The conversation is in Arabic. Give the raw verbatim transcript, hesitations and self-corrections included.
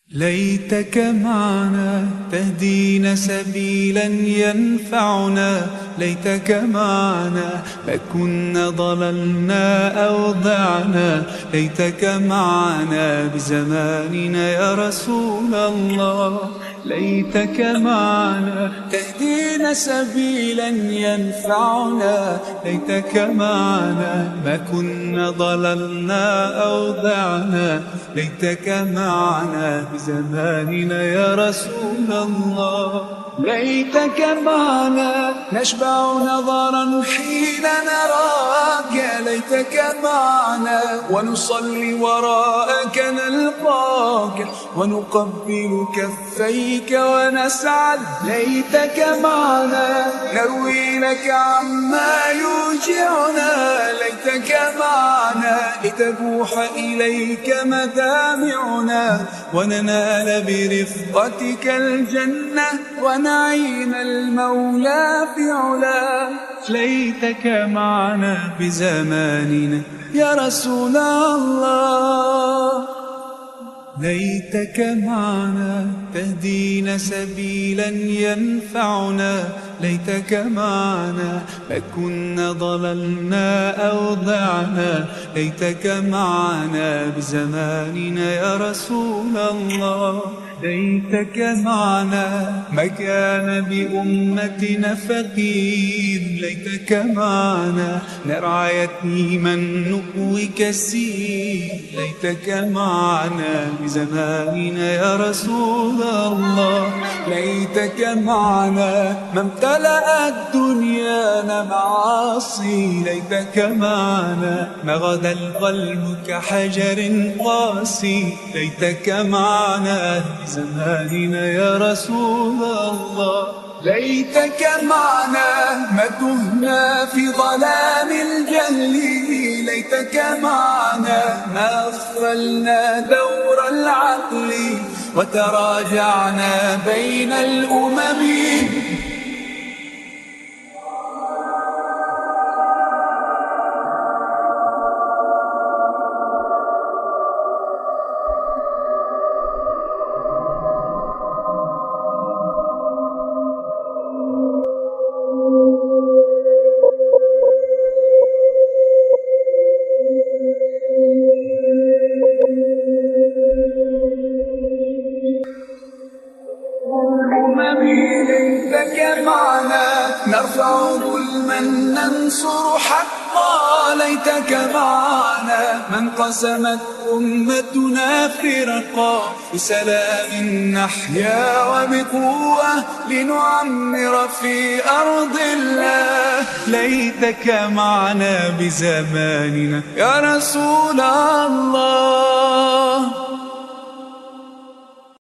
ليتك معنا تهدينا سبيلا ينفعنا، ليتك معنا ما كنا ضللنا أو ضعنا، ليتك معنا بزماننا يا رسول الله. ليتك معنا تهدينا سبيلا ينفعنا، ليتك معنا ما كنا ضللنا أو ضعنا، ليتك معنا بزماننا يا رسول الله. ليتك معنا نشبع نظرا حين نراك، ليتك معنا ونصلي وراءك نلقاك ونقبل كفيك ونسعد. ليتك معنا نروي لك عما يوجعنا، ليتك معنا لتبوح إليك مدامعنا وننال برفقتك الجنة ونعيم المولى في علاه. ليتك معنا بزماننا يا رسول الله. ليتك معنا تهدينا سبيلا ينفعنا، ليتك معنا ما كنا ضللنا أو ضعنا، ليتك معنا بزماننا يا رسول الله. ليتك معنا ما كان بأمتنا فقير، ليتك معنا نرعى يتيما نقوي كسير، ليتك معنا بزماننا يا رسول الله. ليتك معنا ما امتلأ الدنيا معاصي، ليتك معنا ما غدا القلب كحجر قاسي، ليتك معنا بزماننا يا رسول الله. ليتك معنا ما تهنا في ظلام الجهل، ليتك معنا ما أغفلنا دور العقل وتراجعنا بين الأمم. ليتك معنا نرفع ظلما ننصر حقا، ليتك معنا من قسمت أمتنا فرقا، بسلام نحيا وبقوة لنعمر في أرض الله. ليتك معنا بزماننا يا رسول الله.